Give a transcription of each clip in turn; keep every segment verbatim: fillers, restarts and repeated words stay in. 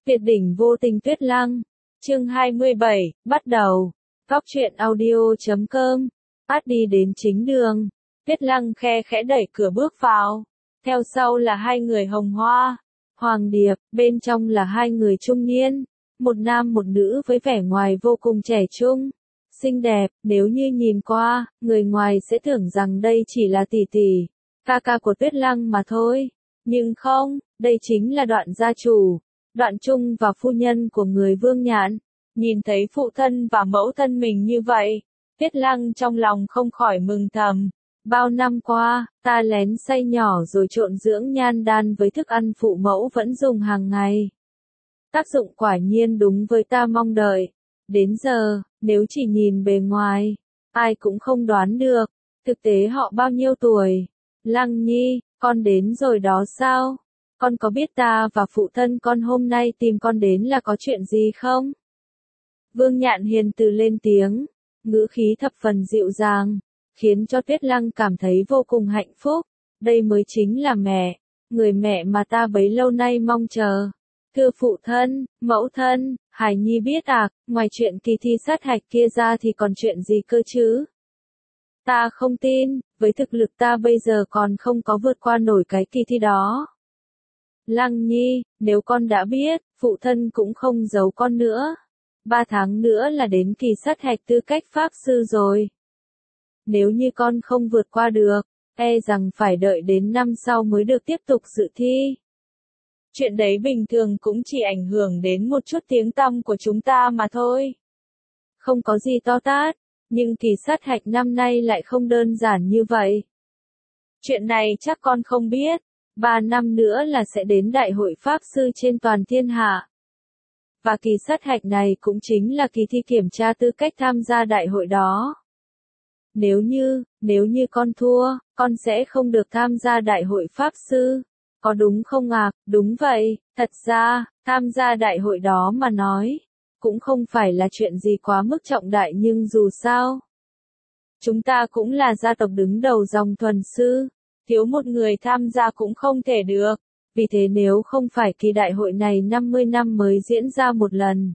Tuyệt đỉnh vô tình Tuyết Lăng. Chương hai mươi bảy, bắt đầu. Góc truyện audio chấm com. Phát đi đến chính đường. Tuyết Lăng khe khẽ đẩy cửa bước vào. Theo sau là hai người hồng hoa. Hoàng điệp, bên trong là hai người trung niên. Một nam một nữ với vẻ ngoài vô cùng trẻ trung. Xinh đẹp, nếu như nhìn qua, người ngoài sẽ tưởng rằng đây chỉ là tỷ tỷ, ca ca của Tuyết Lăng mà thôi. Nhưng không, đây chính là Đoạn gia chủ, Đoạn Trung và phu nhân của người Vương Nhạn. Nhìn thấy phụ thân và mẫu thân mình như vậy, Tuyết Lăng trong lòng không khỏi mừng thầm. Bao năm qua, ta lén xay nhỏ rồi trộn dưỡng nhan đan với thức ăn phụ mẫu vẫn dùng hàng ngày. Tác dụng quả nhiên đúng với ta mong đợi. Đến giờ, nếu chỉ nhìn bề ngoài, ai cũng không đoán được, thực tế họ bao nhiêu tuổi. Lăng Nhi, con đến rồi đó sao? Con có biết ta và phụ thân con hôm nay tìm con đến là có chuyện gì không? Vương Nhạn hiền từ lên tiếng, ngữ khí thập phần dịu dàng, khiến cho Tuyết Lăng cảm thấy vô cùng hạnh phúc. Đây mới chính là mẹ, người mẹ mà ta bấy lâu nay mong chờ. Thưa phụ thân, mẫu thân, Hải Nhi biết à, ngoài chuyện kỳ thi sát hạch kia ra thì còn chuyện gì cơ chứ? Ta không tin, với thực lực ta bây giờ còn không có vượt qua nổi cái kỳ thi đó. Lăng Nhi, nếu con đã biết, phụ thân cũng không giấu con nữa. Ba tháng nữa là đến kỳ sát hạch tư cách pháp sư rồi. Nếu như con không vượt qua được, e rằng phải đợi đến năm sau mới được tiếp tục dự thi. Chuyện đấy bình thường cũng chỉ ảnh hưởng đến một chút tiếng tăm của chúng ta mà thôi. Không có gì to tát, nhưng kỳ sát hạch năm nay lại không đơn giản như vậy. Chuyện này chắc con không biết, ba năm nữa là sẽ đến Đại hội Pháp Sư trên toàn thiên hạ. Và kỳ sát hạch này cũng chính là kỳ thi kiểm tra tư cách tham gia đại hội đó. Nếu như, nếu như con thua, con sẽ không được tham gia Đại hội Pháp Sư. Có đúng không ạ? À? Đúng vậy, thật ra, tham gia đại hội đó mà nói, cũng không phải là chuyện gì quá mức trọng đại nhưng dù sao. Chúng ta cũng là gia tộc đứng đầu dòng thuần sư, thiếu một người tham gia cũng không thể được, vì thế nếu không phải kỳ đại hội này năm mươi năm mới diễn ra một lần.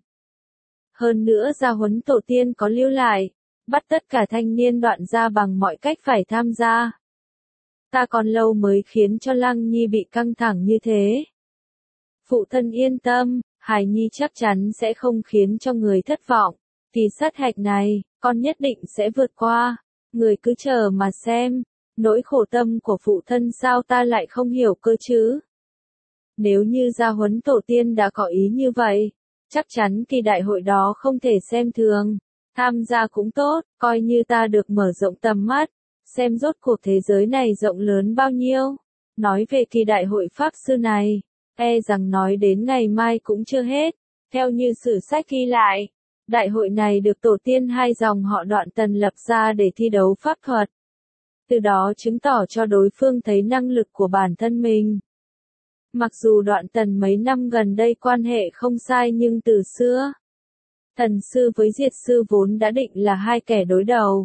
Hơn nữa gia huấn tổ tiên có lưu lại, bắt tất cả thanh niên Đoạn gia bằng mọi cách phải tham gia. Ta còn lâu mới khiến cho Lăng Nhi bị căng thẳng như thế. Phụ thân yên tâm, Hải Nhi chắc chắn sẽ không khiến cho người thất vọng. Thì sát hạch này, con nhất định sẽ vượt qua. Người cứ chờ mà xem, nỗi khổ tâm của phụ thân sao ta lại không hiểu cơ chứ. Nếu như gia huấn tổ tiên đã có ý như vậy, chắc chắn kỳ đại hội đó không thể xem thường. Tham gia cũng tốt, coi như ta được mở rộng tầm mắt. Xem rốt cuộc thế giới này rộng lớn bao nhiêu. Nói về kỳ đại hội Pháp Sư này, e rằng nói đến ngày mai cũng chưa hết. Theo như sử sách ghi lại, đại hội này được tổ tiên hai dòng họ Đoạn Tần lập ra để thi đấu pháp thuật. Từ đó chứng tỏ cho đối phương thấy năng lực của bản thân mình. Mặc dù Đoạn Tần mấy năm gần đây quan hệ không sai nhưng từ xưa, Thần Sư với Diệt Sư vốn đã định là hai kẻ đối đầu.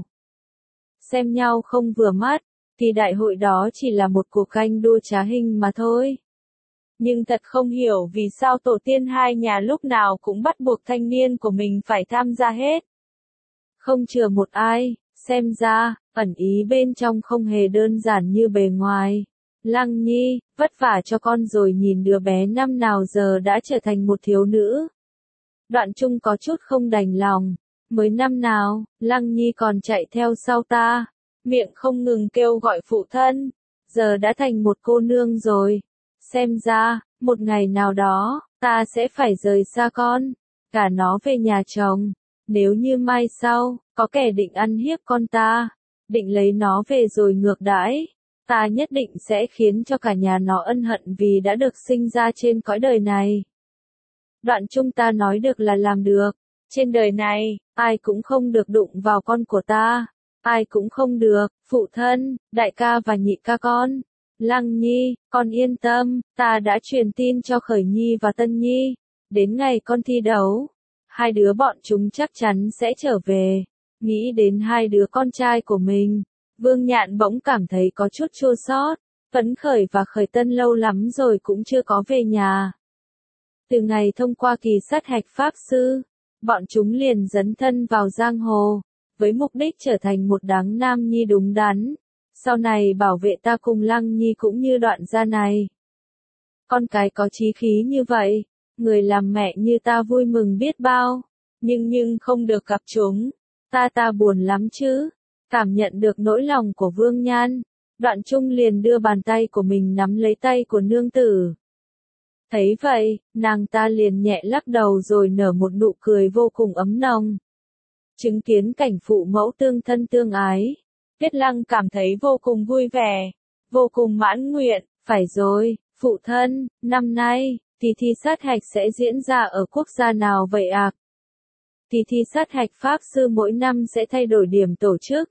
Xem nhau không vừa mắt, thì đại hội đó chỉ là một cuộc ganh đua trá hình mà thôi. Nhưng thật không hiểu vì sao tổ tiên hai nhà lúc nào cũng bắt buộc thanh niên của mình phải tham gia hết. Không chừa một ai, xem ra, ẩn ý bên trong không hề đơn giản như bề ngoài. Lăng Nhi, vất vả cho con rồi nhìn đứa bé năm nào giờ đã trở thành một thiếu nữ. Đoạn Trung có chút không đành lòng. Mới năm nào, Lăng Nhi còn chạy theo sau ta, miệng không ngừng kêu gọi phụ thân, giờ đã thành một cô nương rồi. Xem ra, một ngày nào đó, ta sẽ phải rời xa con, cả nó về nhà chồng. Nếu như mai sau, có kẻ định ăn hiếp con ta, định lấy nó về rồi ngược đãi, ta nhất định sẽ khiến cho cả nhà nó ân hận vì đã được sinh ra trên cõi đời này. Đoạn Trung ta nói được là làm được. Trên đời này, ai cũng không được đụng vào con của ta. Ai cũng không được, phụ thân, đại ca và nhị ca con. Lăng Nhi, con yên tâm, ta đã truyền tin cho Khởi Nhi và Tân Nhi. Đến ngày con thi đấu, hai đứa bọn chúng chắc chắn sẽ trở về. Nghĩ đến hai đứa con trai của mình, Vương Nhạn bỗng cảm thấy có chút chua xót. Phấn Khởi và Khởi Tân lâu lắm rồi cũng chưa có về nhà. Từ ngày thông qua kỳ sát hạch pháp sư, bọn chúng liền dấn thân vào giang hồ, với mục đích trở thành một đấng nam nhi đúng đắn, sau này bảo vệ ta cùng Lăng Nhi cũng như Đoạn gia này. Con cái có chí khí như vậy, người làm mẹ như ta vui mừng biết bao, nhưng nhưng không được gặp chúng, ta ta buồn lắm chứ. Cảm nhận được nỗi lòng của Vương Nhan, Đoạn Trung liền đưa bàn tay của mình nắm lấy tay của nương tử. Thấy vậy, nàng ta liền nhẹ lắc đầu rồi nở một nụ cười vô cùng ấm nồng. Chứng kiến cảnh phụ mẫu tương thân tương ái, Tuyết Lăng cảm thấy vô cùng vui vẻ, vô cùng mãn nguyện. Phải rồi, phụ thân, năm nay, kỳ thi sát hạch sẽ diễn ra ở quốc gia nào vậy ạ? À? Kỳ thi sát hạch pháp sư mỗi năm sẽ thay đổi điểm tổ chức.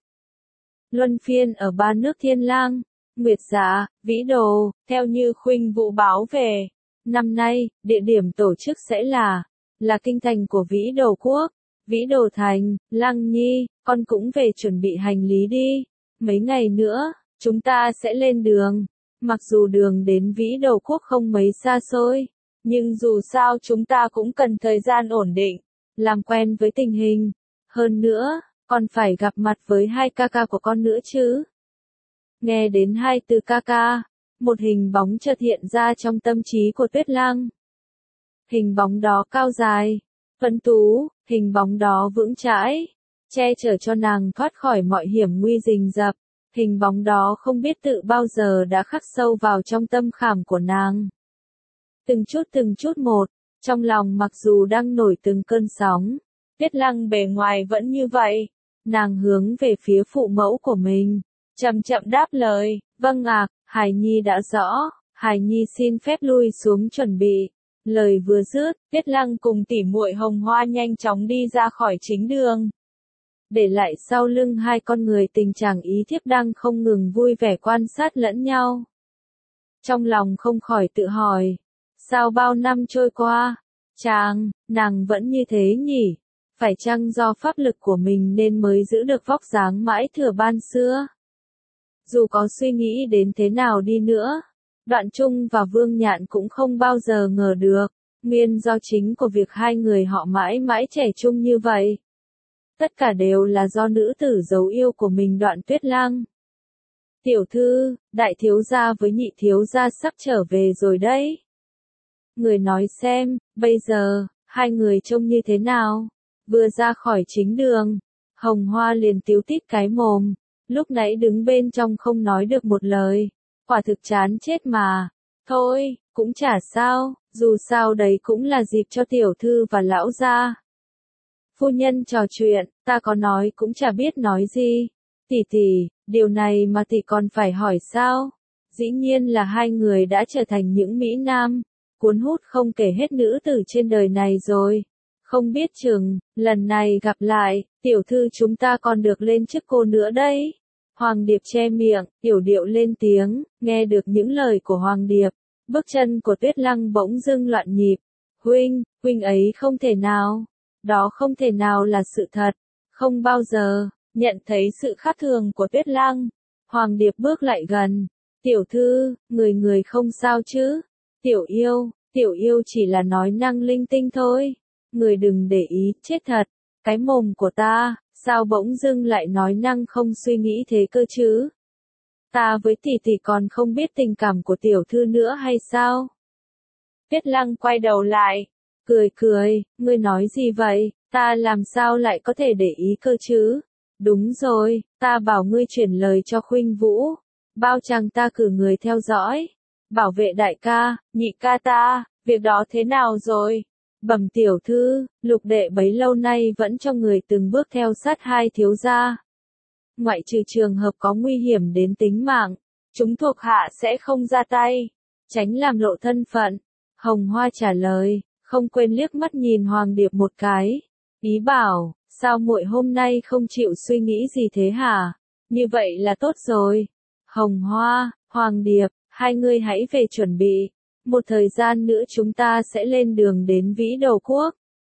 Luân phiên ở ba nước Thiên Lang, Nguyệt Dạ, Vĩ Đồ, theo như Khuynh Vũ báo về. Năm nay, địa điểm tổ chức sẽ là, là kinh thành của Vĩ Đồ Quốc, Vĩ Đồ Thành. Lăng Nhi, con cũng về chuẩn bị hành lý đi. Mấy ngày nữa, chúng ta sẽ lên đường. Mặc dù đường đến Vĩ Đồ Quốc không mấy xa xôi, nhưng dù sao chúng ta cũng cần thời gian ổn định, làm quen với tình hình. Hơn nữa, còn phải gặp mặt với hai ca ca của con nữa chứ. Nghe đến hai từ ca ca, một hình bóng chợt hiện ra trong tâm trí của Tuyết Lăng. Hình bóng đó cao dài, tuấn tú, hình bóng đó vững chãi, che chở cho nàng thoát khỏi mọi hiểm nguy rình rập. Hình bóng đó không biết tự bao giờ đã khắc sâu vào trong tâm khảm của nàng. Từng chút từng chút một, trong lòng mặc dù đang nổi từng cơn sóng, Tuyết Lăng bề ngoài vẫn như vậy. Nàng hướng về phía phụ mẫu của mình, chậm chậm đáp lời, vâng ạ, Hải Nhi đã rõ, Hải Nhi xin phép lui xuống chuẩn bị. Lời vừa dứt, Tuyết Lăng cùng tỉ muội Hồng Hoa nhanh chóng đi ra khỏi chính đường. Để lại sau lưng hai con người tình trạng ý thiếp đang không ngừng vui vẻ quan sát lẫn nhau. Trong lòng không khỏi tự hỏi, sao bao năm trôi qua, chàng, nàng vẫn như thế nhỉ? Phải chăng do pháp lực của mình nên mới giữ được vóc dáng mãi thừa ban xưa? Dù có suy nghĩ đến thế nào đi nữa, Đoạn Trung và Vương Nhạn cũng không bao giờ ngờ được, nguyên do chính của việc hai người họ mãi mãi trẻ trung như vậy. Tất cả đều là do nữ tử dấu yêu của mình Đoạn Tuyết Lăng. Tiểu thư, đại thiếu gia với nhị thiếu gia sắp trở về rồi đấy. Người nói xem, bây giờ, hai người trông như thế nào? Vừa ra khỏi chính đường, Hồng Hoa liền tíu tít cái mồm, lúc nãy đứng bên trong không nói được một lời, quả thực chán chết mà. Thôi, cũng chả sao, dù sao đấy cũng là dịp cho tiểu thư và lão gia. Phu nhân trò chuyện, ta có nói cũng chả biết nói gì. Tỷ tỷ, điều này mà tỷ còn phải hỏi sao? Dĩ nhiên là hai người đã trở thành những mỹ nam, cuốn hút không kể hết nữ tử trên đời này rồi. Không biết chừng, lần này gặp lại, tiểu thư chúng ta còn được lên chức cô nữa đấy. Hoàng Điệp che miệng, yểu điệu lên tiếng, nghe được những lời của Hoàng Điệp. Bước chân của Tuyết Lăng bỗng dưng loạn nhịp. Huynh, huynh ấy không thể nào. Đó không thể nào là sự thật. Không bao giờ. Nhận thấy sự khác thường của Tuyết Lăng, Hoàng Điệp bước lại gần. Tiểu thư, người người không sao chứ? Tiểu yêu, tiểu yêu chỉ là nói năng linh tinh thôi. Người đừng để ý, chết thật. Cái mồm của ta, sao bỗng dưng lại nói năng không suy nghĩ thế cơ chứ? Ta với tỷ tỷ còn không biết tình cảm của tiểu thư nữa hay sao? Tuyết Lăng quay đầu lại, cười cười, ngươi nói gì vậy, ta làm sao lại có thể để ý cơ chứ? Đúng rồi, ta bảo ngươi chuyển lời cho Khuynh Vũ, bao chàng ta cử người theo dõi, bảo vệ đại ca, nhị ca ta, việc đó thế nào rồi? Bẩm tiểu thư, Lục đệ bấy lâu nay vẫn cho người từng bước theo sát hai thiếu gia. Ngoại trừ trường hợp có nguy hiểm đến tính mạng, chúng thuộc hạ sẽ không ra tay, tránh làm lộ thân phận. Hồng Hoa trả lời, không quên liếc mắt nhìn Hoàng Điệp một cái, ý bảo, sao muội hôm nay không chịu suy nghĩ gì thế hả? Như vậy là tốt rồi. Hồng Hoa, Hoàng Điệp, hai người hãy về chuẩn bị. Một thời gian nữa chúng ta sẽ lên đường đến Vĩ Đồ Quốc.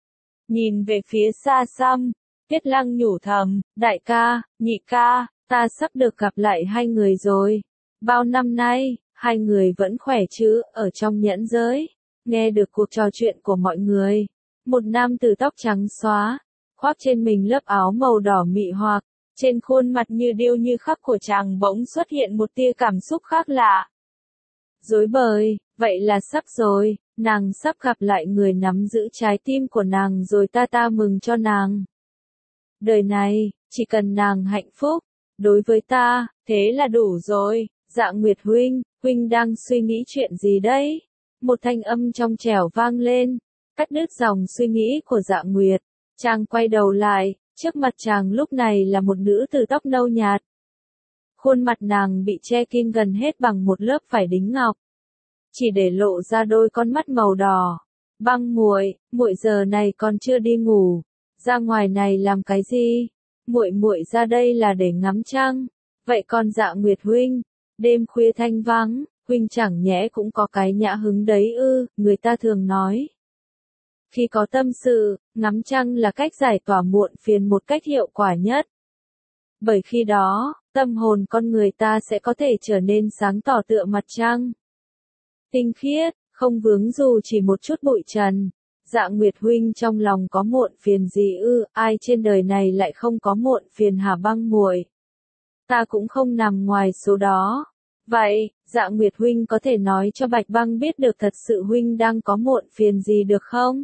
Nhìn về phía xa xăm, Tuyết Lăng nhủ thầm, đại ca, nhị ca, ta sắp được gặp lại hai người rồi. Bao năm nay, hai người vẫn khỏe chứ, ở trong nhẫn giới. nghe được cuộc trò chuyện của mọi người. Một nam tử tóc trắng xóa, khoác trên mình lớp áo màu đỏ mị hoặc, trên khuôn mặt như điêu như khắc của chàng bỗng xuất hiện một tia cảm xúc khác lạ. Rối bời, vậy là sắp rồi, nàng sắp gặp lại người nắm giữ trái tim của nàng rồi, ta ta mừng cho nàng. Đời này, chỉ cần nàng hạnh phúc, đối với ta, thế là đủ rồi. Dạ Nguyệt huynh, huynh đang suy nghĩ chuyện gì đấy? Một thanh âm trong trẻo vang lên, cắt đứt dòng suy nghĩ của Dạ Nguyệt. Chàng quay đầu lại, trước mặt chàng lúc này là một nữ tử tóc nâu nhạt. Khuôn mặt nàng bị che kín gần hết bằng một lớp vải đính ngọc, chỉ để lộ ra đôi con mắt màu đỏ. Băng muội, muội giờ này còn chưa đi ngủ, ra ngoài này làm cái gì? Muội muội ra đây là để ngắm trăng. Vậy còn Dạ Nguyệt huynh, đêm khuya thanh vắng, huynh chẳng nhẽ cũng có cái nhã hứng đấy ư? Người ta thường nói, khi có tâm sự, ngắm trăng là cách giải tỏa muộn phiền một cách hiệu quả nhất. Bởi khi đó, tâm hồn con người ta sẽ có thể trở nên sáng tỏ tựa mặt trăng. Tinh khiết, không vướng dù chỉ một chút bụi trần. Dạ Nguyệt huynh trong lòng có muộn phiền gì ư? Ai trên đời này lại không có muộn phiền hả Băng muội? Ta cũng không nằm ngoài số đó. Vậy, Dạ Nguyệt huynh có thể nói cho Bạch Băng biết được thật sự huynh đang có muộn phiền gì được không?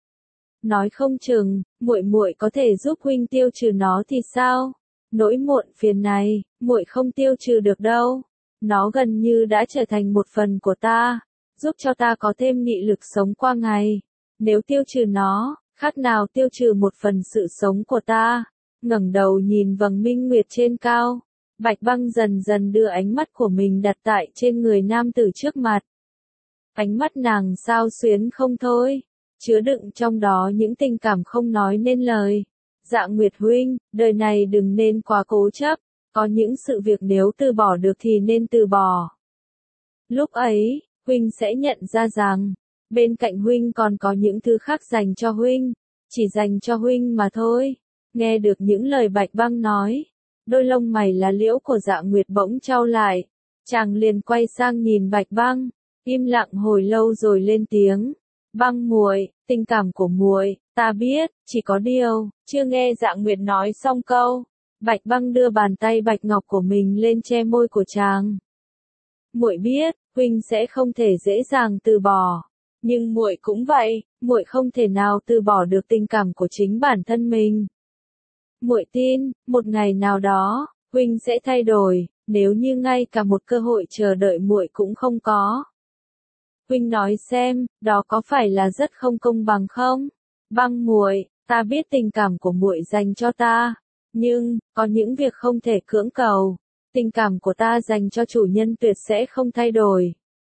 Nói không chừng, muội muội có thể giúp huynh tiêu trừ nó thì sao? Nỗi muộn phiền này, muội không tiêu trừ được đâu. Nó gần như đã trở thành một phần của ta, giúp cho ta có thêm nghị lực sống qua ngày. Nếu tiêu trừ nó, khác nào tiêu trừ một phần sự sống của ta. Ngẩng đầu nhìn vầng minh nguyệt trên cao, Bạch Băng dần dần đưa ánh mắt của mình đặt tại trên người nam tử trước mặt. Ánh mắt nàng xao xuyến không thôi, chứa đựng trong đó những tình cảm không nói nên lời. Dạ Nguyệt huynh, đời này đừng nên quá cố chấp, có những sự việc nếu từ bỏ được thì nên từ bỏ. Lúc ấy, huynh sẽ nhận ra rằng, bên cạnh huynh còn có những thứ khác dành cho huynh, chỉ dành cho huynh mà thôi. Nghe được những lời Bạch Băng nói, đôi lông mày lá liễu của Dạ Nguyệt bỗng chau lại, chàng liền quay sang nhìn Bạch Băng, im lặng hồi lâu rồi lên tiếng. Băng muội, tình cảm của muội, ta biết, chỉ có điều, chưa nghe Dạ Nguyệt nói xong câu, Bạch Băng đưa bàn tay bạch ngọc của mình lên che môi của chàng. Muội biết, huynh sẽ không thể dễ dàng từ bỏ, nhưng muội cũng vậy, muội không thể nào từ bỏ được tình cảm của chính bản thân mình. Muội tin, một ngày nào đó, huynh sẽ thay đổi, nếu như ngay cả một cơ hội chờ đợi muội cũng không có. Huynh nói xem, đó có phải là rất không công bằng không? Băng muội, ta biết tình cảm của muội dành cho ta, nhưng có những việc không thể cưỡng cầu. Tình cảm của ta dành cho chủ nhân tuyệt sẽ không thay đổi.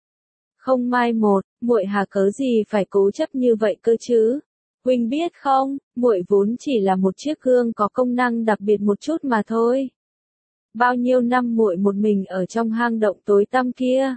Không mai một, muội hà cớ gì phải cố chấp như vậy cơ chứ? Huynh biết không, muội vốn chỉ là một chiếc gương có công năng đặc biệt một chút mà thôi. Bao nhiêu năm muội một mình ở trong hang động tối tăm kia,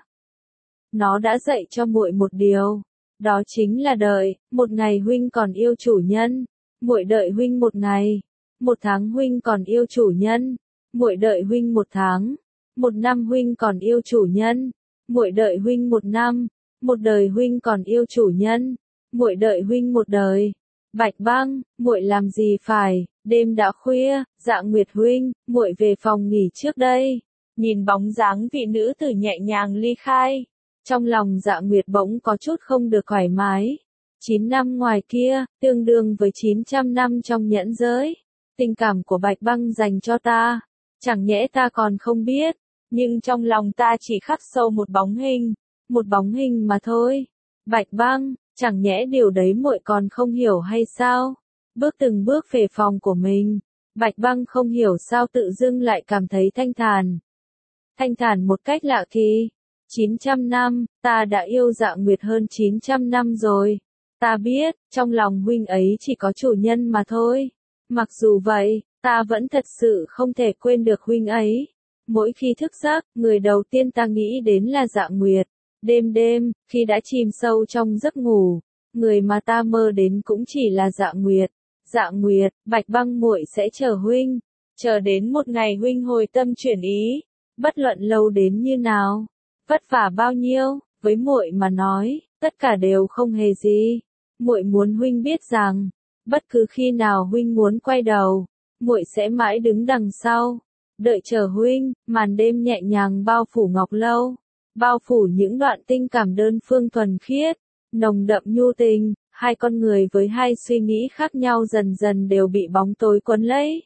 nó đã dạy cho muội một điều, đó chính là đợi. Một ngày huynh còn yêu chủ nhân, muội đợi huynh một ngày. Một tháng huynh còn yêu chủ nhân, muội đợi huynh một tháng. Một năm huynh còn yêu chủ nhân, muội đợi huynh một năm. Một đời huynh còn yêu chủ nhân, muội đợi huynh một đời. Bạch Băng, muội làm gì phải? Đêm đã khuya, Dạ Nguyệt huynh, muội về phòng nghỉ trước đây. Nhìn bóng dáng vị nữ tử nhẹ nhàng ly khai, trong lòng Dạ Nguyệt bỗng có chút không được thoải mái. Chín năm ngoài kia, tương đương với chín trăm năm trong nhẫn giới. Tình cảm của Bạch Băng dành cho ta, chẳng nhẽ ta còn không biết, nhưng trong lòng ta chỉ khắc sâu một bóng hình, một bóng hình mà thôi. Bạch Băng, chẳng nhẽ điều đấy muội còn không hiểu hay sao? Bước từng bước về phòng của mình, Bạch Băng không hiểu sao tự dưng lại cảm thấy thanh thản. Thanh thản một cách lạ kỳ. chín trăm năm, ta đã yêu Dạ Nguyệt hơn chín trăm năm rồi. Ta biết, trong lòng huynh ấy chỉ có chủ nhân mà thôi. Mặc dù vậy, ta vẫn thật sự không thể quên được huynh ấy. Mỗi khi thức giấc, người đầu tiên ta nghĩ đến là Dạ Nguyệt. Đêm đêm, khi đã chìm sâu trong giấc ngủ, người mà ta mơ đến cũng chỉ là Dạ Nguyệt. Dạ Nguyệt, Bạch Băng muội sẽ chờ huynh, chờ đến một ngày huynh hồi tâm chuyển ý, bất luận lâu đến như nào, vất vả bao nhiêu, với muội mà nói, tất cả đều không hề gì. Muội muốn huynh biết rằng, bất cứ khi nào huynh muốn quay đầu, muội sẽ mãi đứng đằng sau, đợi chờ huynh. Màn đêm nhẹ nhàng bao phủ Ngọc Lâu, bao phủ những đoạn tình cảm đơn phương thuần khiết, nồng đậm nhu tình. Hai con người với hai suy nghĩ khác nhau dần dần đều bị bóng tối quấn lấy,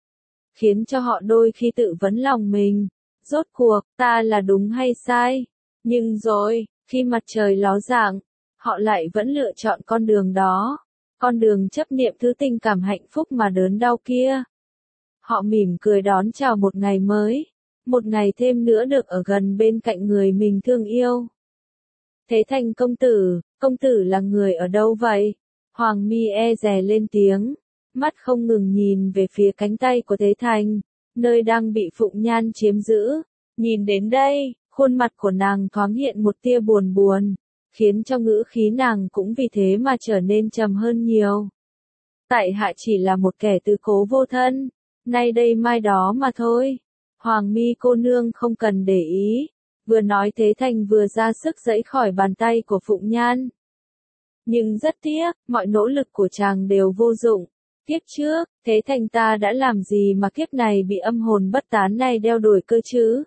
khiến cho họ đôi khi tự vấn lòng mình, rốt cuộc, ta là đúng hay sai? Nhưng rồi, khi mặt trời ló dạng, họ lại vẫn lựa chọn con đường đó, con đường chấp niệm thứ tình cảm hạnh phúc mà đớn đau kia. Họ mỉm cười đón chào một ngày mới, một ngày thêm nữa được ở gần bên cạnh người mình thương yêu. Thế Thành công tử, công tử là người ở đâu vậy? Hoàng Mi e dè lên tiếng, mắt không ngừng nhìn về phía cánh tay của Thế Thành, nơi đang bị Phụng Nhan chiếm giữ. Nhìn đến đây, khuôn mặt của nàng thoáng hiện một tia buồn buồn, khiến cho ngữ khí nàng cũng vì thế mà trở nên trầm hơn nhiều. Tại hạ chỉ là một kẻ tứ cố vô thân, nay đây mai đó mà thôi. Hoàng Mi cô nương không cần để ý. Vừa nói Thế Thành vừa ra sức giãy khỏi bàn tay của Phụng Nhan. Nhưng rất tiếc, mọi nỗ lực của chàng đều vô dụng. Kiếp trước, Thế Thành ta đã làm gì mà kiếp này bị âm hồn bất tán này đeo đuổi cơ chứ?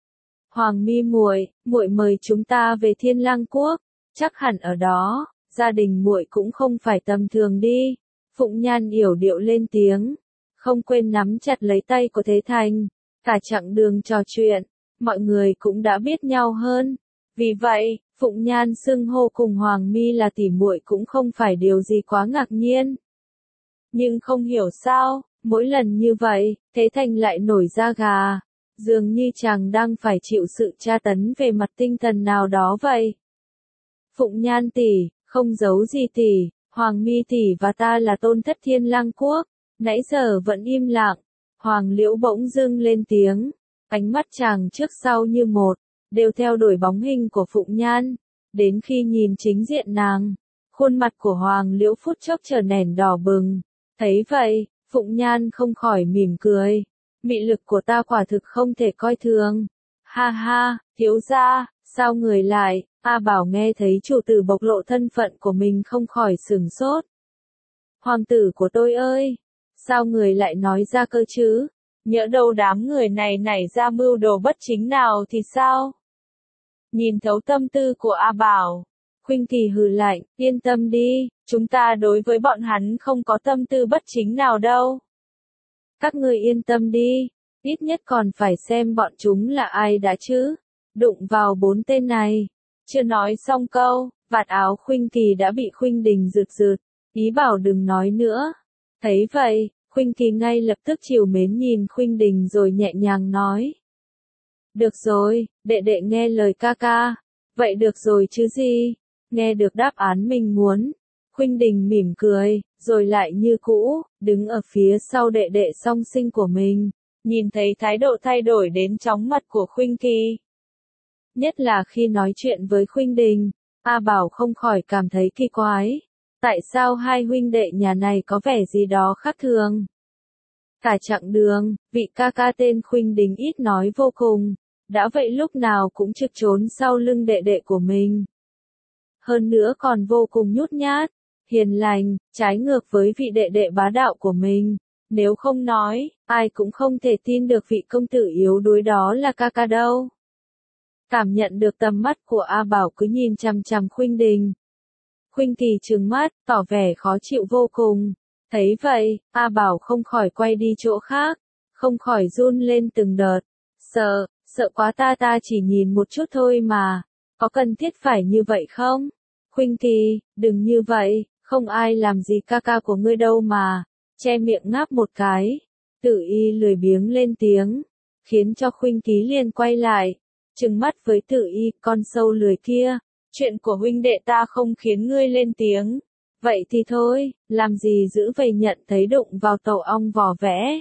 Hoàng Mi muội, muội mời chúng ta về Thiên Lang Quốc, chắc hẳn ở đó, gia đình muội cũng không phải tầm thường đi. Phụng Nhan yểu điệu lên tiếng, không quên nắm chặt lấy tay của Thế Thành. Cả chặng đường trò chuyện, mọi người cũng đã biết nhau hơn. Vì vậy, Phụng Nhan xưng hô cùng Hoàng Mi là tỉ muội cũng không phải điều gì quá ngạc nhiên. Nhưng không hiểu sao, mỗi lần như vậy, Thế Thành lại nổi da gà, dường như chàng đang phải chịu sự tra tấn về mặt tinh thần nào đó vậy. Phụng Nhan tỷ, không giấu gì tỷ, Hoàng Mi tỷ và ta là tôn thất Thiên Lang Quốc, nãy giờ vẫn im lặng. Hoàng Liễu bỗng dưng lên tiếng, ánh mắt chàng trước sau như một, đều theo đuổi bóng hình của Phụng Nhan, đến khi nhìn chính diện nàng, khuôn mặt của Hoàng Liễu phút chốc trở nền đỏ bừng. Thấy vậy, Phụng Nhan không khỏi mỉm cười, mị lực của ta quả thực không thể coi thường. Ha ha, thiếu gia, sao người lại? A Bảo nghe thấy chủ tử bộc lộ thân phận của mình không khỏi sửng sốt. Hoàng tử của tôi ơi, sao người lại nói ra cơ chứ? Nhỡ đâu đám người này nảy ra mưu đồ bất chính nào thì sao? Nhìn thấu tâm tư của A Bảo, Khuynh Kỳ hừ lạnh, yên tâm đi, chúng ta đối với bọn hắn không có tâm tư bất chính nào đâu. Các người yên tâm đi, ít nhất còn phải xem bọn chúng là ai đã chứ. Đụng vào bốn tên này. Chưa nói xong câu, vạt áo Khuynh Kỳ đã bị Khuynh Đình rượt rượt, ý bảo đừng nói nữa. Thấy vậy, Khuynh Kỳ ngay lập tức trìu mến nhìn Khuynh Đình rồi nhẹ nhàng nói. Được rồi, đệ đệ nghe lời ca ca. Vậy được rồi chứ gì? Nghe được đáp án mình muốn. Khuynh Đình mỉm cười, rồi lại như cũ, đứng ở phía sau đệ đệ song sinh của mình. Nhìn thấy thái độ thay đổi đến chóng mặt của Khuynh Kỳ. Nhất là khi nói chuyện với Khuynh Đình, A Bảo không khỏi cảm thấy kỳ quái. Tại sao hai huynh đệ nhà này có vẻ gì đó khác thường? Cả chặng đường, vị ca ca tên Khuynh Đình ít nói vô cùng, đã vậy lúc nào cũng trực trốn sau lưng đệ đệ của mình. Hơn nữa còn vô cùng nhút nhát, hiền lành, trái ngược với vị đệ đệ bá đạo của mình. Nếu không nói, ai cũng không thể tin được vị công tử yếu đuối đó là ca ca đâu. Cảm nhận được tầm mắt của A Bảo cứ nhìn chằm chằm Khuynh Đình. Khuynh Kỳ trừng mắt, tỏ vẻ khó chịu vô cùng. Thấy vậy, A Bảo không khỏi quay đi chỗ khác, không khỏi run lên từng đợt. Sợ, sợ quá, ta ta chỉ nhìn một chút thôi mà, có cần thiết phải như vậy không? Khuynh Kỳ, đừng như vậy, không ai làm gì ca ca của ngươi đâu mà. Che miệng ngáp một cái, Tử Y lười biếng lên tiếng, khiến cho Khuynh Kỳ liền quay lại, trừng mắt với Tử Y, con sâu lười kia. Chuyện của huynh đệ ta không khiến ngươi lên tiếng. Vậy thì thôi, làm gì giữ vậy, nhận thấy đụng vào tổ ong vỏ vẽ.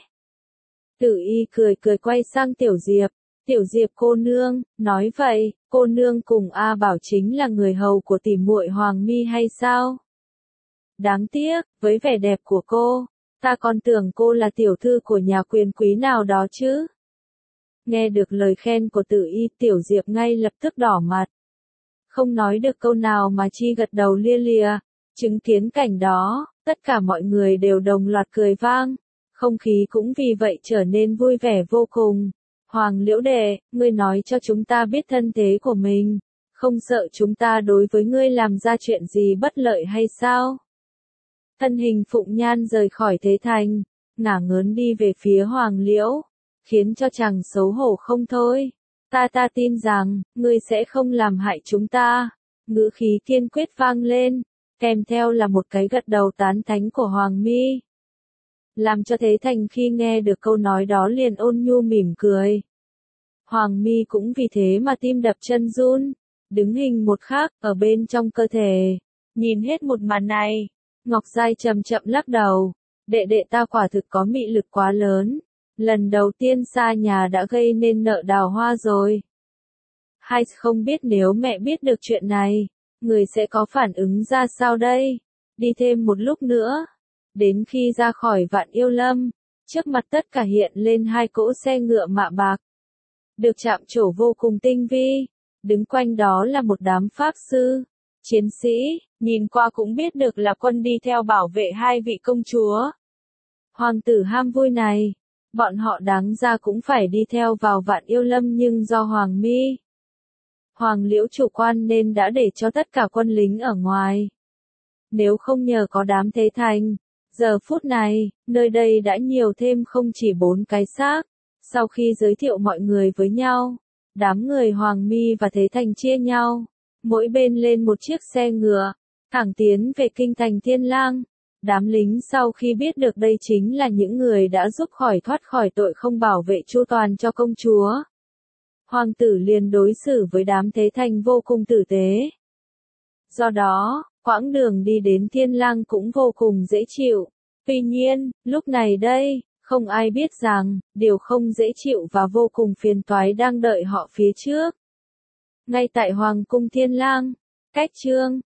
Tử Y cười cười quay sang Tiểu Diệp. Tiểu Diệp cô nương, nói vậy, cô nương cùng A Bảo chính là người hầu của tỷ muội Hoàng Mi hay sao? Đáng tiếc, với vẻ đẹp của cô, ta còn tưởng cô là tiểu thư của nhà quyền quý nào đó chứ. Nghe được lời khen của Tử Y, Tiểu Diệp ngay lập tức đỏ mặt. không nói được câu nào mà chi gật đầu lia lịa. Chứng kiến cảnh đó, tất cả mọi người đều đồng loạt cười vang, không khí cũng vì vậy trở nên vui vẻ vô cùng. Hoàng Liễu Đệ, ngươi nói cho chúng ta biết thân thế của mình, không sợ chúng ta đối với ngươi làm ra chuyện gì bất lợi hay sao? Thân hình Phụng Nhan rời khỏi Thế Thành, ngả ngớn đi về phía Hoàng Liễu, khiến cho chàng xấu hổ không thôi. Ta ta tin rằng, ngươi sẽ không làm hại chúng ta. Ngữ khí kiên quyết vang lên, kèm theo là một cái gật đầu tán thánh của Hoàng Mi. Làm cho Thế Thành khi nghe được câu nói đó liền ôn nhu mỉm cười. Hoàng Mi cũng vì thế mà tim đập chân run, đứng hình một khắc ở bên trong cơ thể. Nhìn hết một màn này, Ngọc Giai chậm chậm lắc đầu, đệ đệ ta quả thực có mị lực quá lớn, lần đầu tiên xa nhà đã gây nên nợ đào hoa rồi. Hay không biết nếu mẹ biết được chuyện này, người sẽ có phản ứng ra sao đây? Đi thêm một lúc nữa, đến khi ra khỏi Vạn Yêu Lâm, trước mặt tất cả hiện lên hai cỗ xe ngựa mạ bạc, được chạm trổ vô cùng tinh vi, đứng quanh đó là một đám pháp sư, chiến sĩ, nhìn qua cũng biết được là quân đi theo bảo vệ hai vị công chúa. Hoàng tử ham vui này, bọn họ đáng ra cũng phải đi theo vào Vạn Yêu Lâm nhưng do Hoàng Mi, Hoàng Liễu chủ quan nên đã để cho tất cả quân lính ở ngoài. Nếu không nhờ có đám Thế Thành, giờ phút này, nơi đây đã nhiều thêm không chỉ bốn cái xác. Sau khi giới thiệu mọi người với nhau, đám người Hoàng Mi và Thế Thành chia nhau, mỗi bên lên một chiếc xe ngựa, thẳng tiến về kinh thành Thiên Lang. Đám lính sau khi biết được đây chính là những người đã giúp khỏi thoát khỏi tội không bảo vệ chu toàn cho công chúa, hoàng tử liền đối xử với đám Thế Thành vô cùng tử tế. Do đó, quãng đường đi đến Thiên Lang cũng vô cùng dễ chịu. Tuy nhiên, lúc này đây, không ai biết rằng, điều không dễ chịu và vô cùng phiền toái đang đợi họ phía trước. Ngay tại Hoàng cung Thiên Lang, cách Trương,